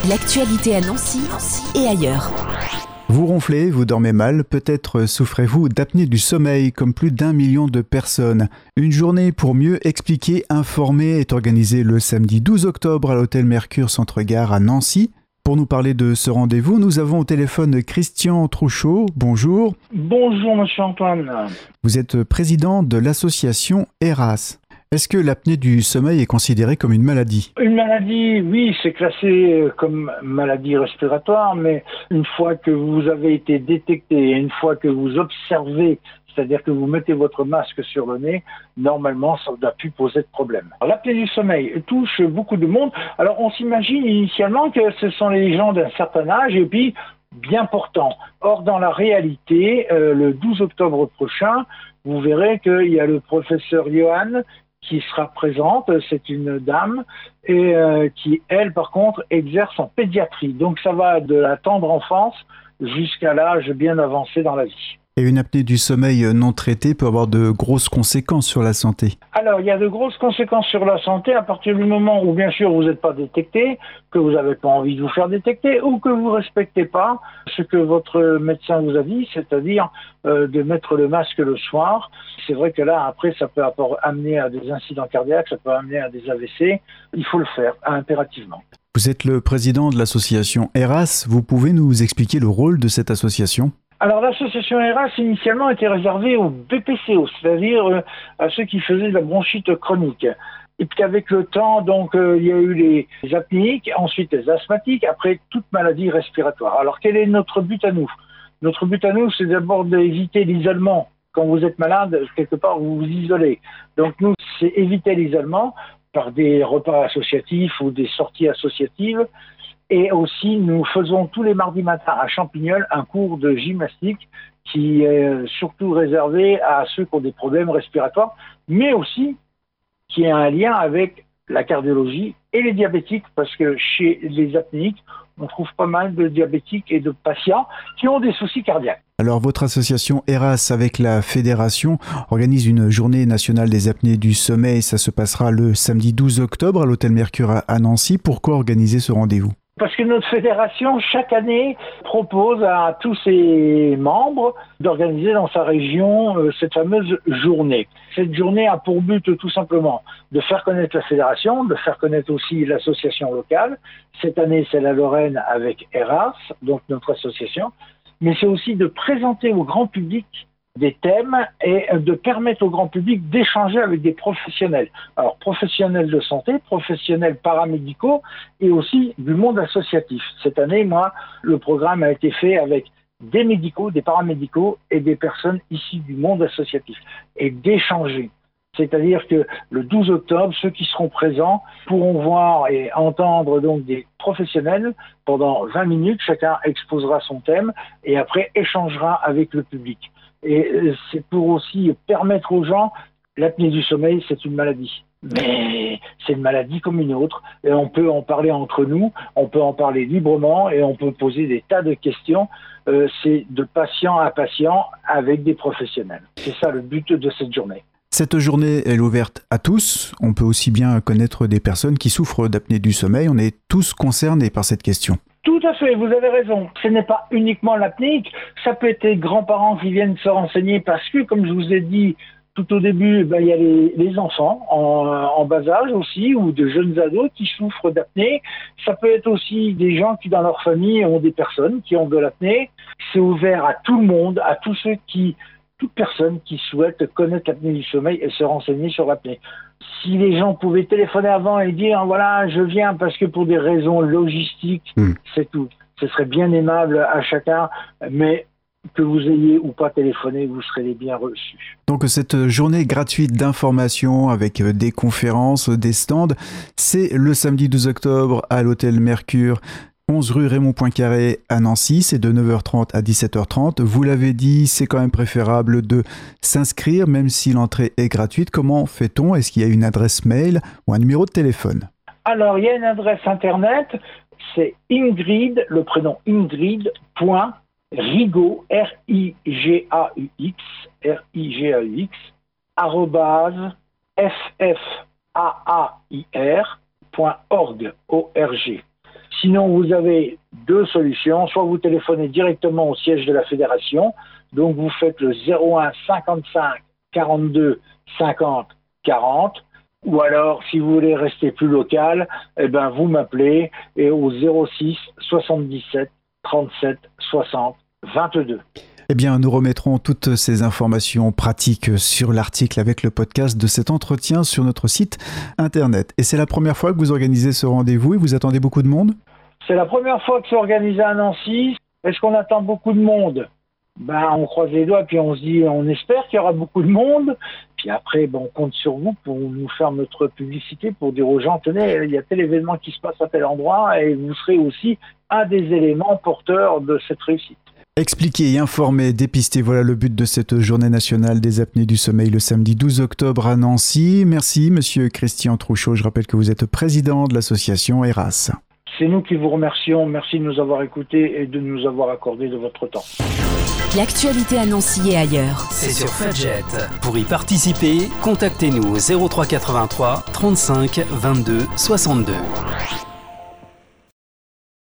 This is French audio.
L'actualité à Nancy et ailleurs. Vous ronflez, vous dormez mal, peut-être souffrez-vous d'apnée du sommeil comme plus d'1 million de personnes. Une journée pour mieux expliquer, informer est organisée le samedi 12 octobre à l'hôtel Mercure Centre-Gare à Nancy. Pour nous parler de ce rendez-vous, nous avons au téléphone Christian Trouchot. Bonjour. Bonjour Monsieur Antoine. Vous êtes président de l'association ERAS. Est-ce que l'apnée du sommeil est considérée comme une maladie ? Une maladie, oui, c'est classé comme maladie respiratoire, mais une fois que vous avez été détecté, une fois que vous observez, c'est-à-dire que vous mettez votre masque sur le nez, normalement, ça ne doit plus poser de problème. L'apnée du sommeil touche beaucoup de monde. Alors, on s'imagine initialement que ce sont les gens d'un certain âge et puis bien portants. Or, dans la réalité, le 12 octobre prochain, vous verrez qu'il y a le professeur Johan qui sera présente, c'est une dame, et qui, elle, par contre, exerce en pédiatrie. Donc ça va de la tendre enfance jusqu'à l'âge bien avancé dans la vie. Et une apnée du sommeil non traitée peut avoir de grosses conséquences sur la santé. Alors, il y a de grosses conséquences sur la santé à partir du moment où, bien sûr, vous n'êtes pas détecté, que vous n'avez pas envie de vous faire détecter ou que vous ne respectez pas ce que votre médecin vous a dit, c'est-à-dire de mettre le masque le soir. C'est vrai que là, après, ça peut amener à des incidents cardiaques, ça peut amener à des AVC. Il faut le faire impérativement. Vous êtes le président de l'association ERAS. Vous pouvez nous expliquer le rôle de cette association ? Alors l'association ERAS initialement était réservée aux BPCO, c'est-à-dire à ceux qui faisaient de la bronchite chronique. Et puis avec le temps, donc il y a eu les apnéiques, ensuite les asthmatiques, après toute maladie respiratoire. Alors quel est notre but à nous ? Notre but à nous, c'est d'abord d'éviter l'isolement. Quand vous êtes malade, quelque part, vous vous isolez. Donc nous, c'est éviter l'isolement par des repas associatifs ou des sorties associatives. Et aussi, nous faisons tous les mardis matins à Champignol un cours de gymnastique qui est surtout réservé à ceux qui ont des problèmes respiratoires, mais aussi qui a un lien avec la cardiologie et les diabétiques, parce que chez les apnéiques, on trouve pas mal de diabétiques et de patients qui ont des soucis cardiaques. Alors, votre association ERAS avec la fédération organise une journée nationale des apnées du sommeil. Ça se passera le samedi 12 octobre à l'hôtel Mercure à Nancy. Pourquoi organiser ce rendez-vous ? Parce que notre fédération, chaque année, propose à tous ses membres d'organiser dans sa région cette fameuse journée. Cette journée a pour but tout simplement de faire connaître la fédération, de faire connaître aussi l'association locale. Cette année, c'est la Lorraine avec ERAS, donc notre association. Mais c'est aussi de présenter au grand public des thèmes et de permettre au grand public d'échanger avec des professionnels. Alors, professionnels de santé, professionnels paramédicaux et aussi du monde associatif. Cette année, le programme a été fait avec des médicaux, des paramédicaux et des personnes issues du monde associatif et d'échanger. C'est-à-dire que le 12 octobre, ceux qui seront présents pourront voir et entendre donc des professionnels pendant 20 minutes. Chacun exposera son thème et après échangera avec le public. Et c'est pour aussi permettre aux gens, l'apnée du sommeil, c'est une maladie. Mais c'est une maladie comme une autre. Et on peut en parler entre nous, on peut en parler librement et on peut poser des tas de questions. C'est de patient à patient avec des professionnels. C'est ça le but de cette journée. Cette journée est ouverte à tous. On peut aussi bien connaître des personnes qui souffrent d'apnée du sommeil. On est tous concernés par cette question. Tout à fait, vous avez raison. Ce n'est pas uniquement l'apnéique, ça peut être les grands-parents qui viennent se renseigner parce que, comme je vous ai dit tout au début, il y a les enfants en bas âge aussi ou de jeunes ados qui souffrent d'apnée. Ça peut être aussi des gens qui, dans leur famille, ont des personnes qui ont de l'apnée. C'est ouvert à tout le monde, à tous ceux toute personne qui souhaite connaître l'apnée du sommeil et se renseigner sur l'apnée. Si les gens pouvaient téléphoner avant et dire voilà, je viens parce que pour des raisons logistiques, c'est tout. Ce serait bien aimable à chacun, mais que vous ayez ou pas téléphoné, vous serez les bien reçus. Donc cette journée gratuite d'information avec des conférences, des stands, c'est le samedi 12 octobre à l'hôtel Mercure. 11 rue Raymond Poincaré à Nancy, c'est de 9h30 à 17h30. Vous l'avez dit, c'est quand même préférable de s'inscrire, même si l'entrée est gratuite. Comment fait-on ? Est-ce qu'il y a une adresse mail ou un numéro de téléphone ? Alors, il y a une adresse internet, c'est Ingrid, le prénom Ingrid, Rigaux, R-I-G-A-U-X, arrobase, FFAAIR.org, O-R-G. Sinon, vous avez deux solutions. Soit vous téléphonez directement au siège de la fédération, donc vous faites le 01 55 42 50 40, ou alors, si vous voulez rester plus local, vous m'appelez et au 06 77 37 60 22. Eh bien, nous remettrons toutes ces informations pratiques sur l'article avec le podcast de cet entretien sur notre site internet. Et c'est la première fois que vous organisez ce rendez-vous et vous attendez beaucoup de monde ? C'est la première fois que c'est organisé à Nancy. Est-ce qu'on attend beaucoup de monde ? On croise les doigts puis on se dit, on espère qu'il y aura beaucoup de monde. Puis après, on compte sur vous pour nous faire notre publicité, pour dire aux gens, tenez, il y a tel événement qui se passe à tel endroit et vous serez aussi un des éléments porteurs de cette réussite. Expliquer et informer, dépister, voilà le but de cette journée nationale des apnées du sommeil le samedi 12 octobre à Nancy. Merci Monsieur Christian Trouchot, je rappelle que vous êtes président de l'association ERAS. C'est nous qui vous remercions, merci de nous avoir écoutés et de nous avoir accordé de votre temps. L'actualité à Nancy et ailleurs. C'est sur Fudget. Pour y participer, contactez-nous au 03 83 35 22 62.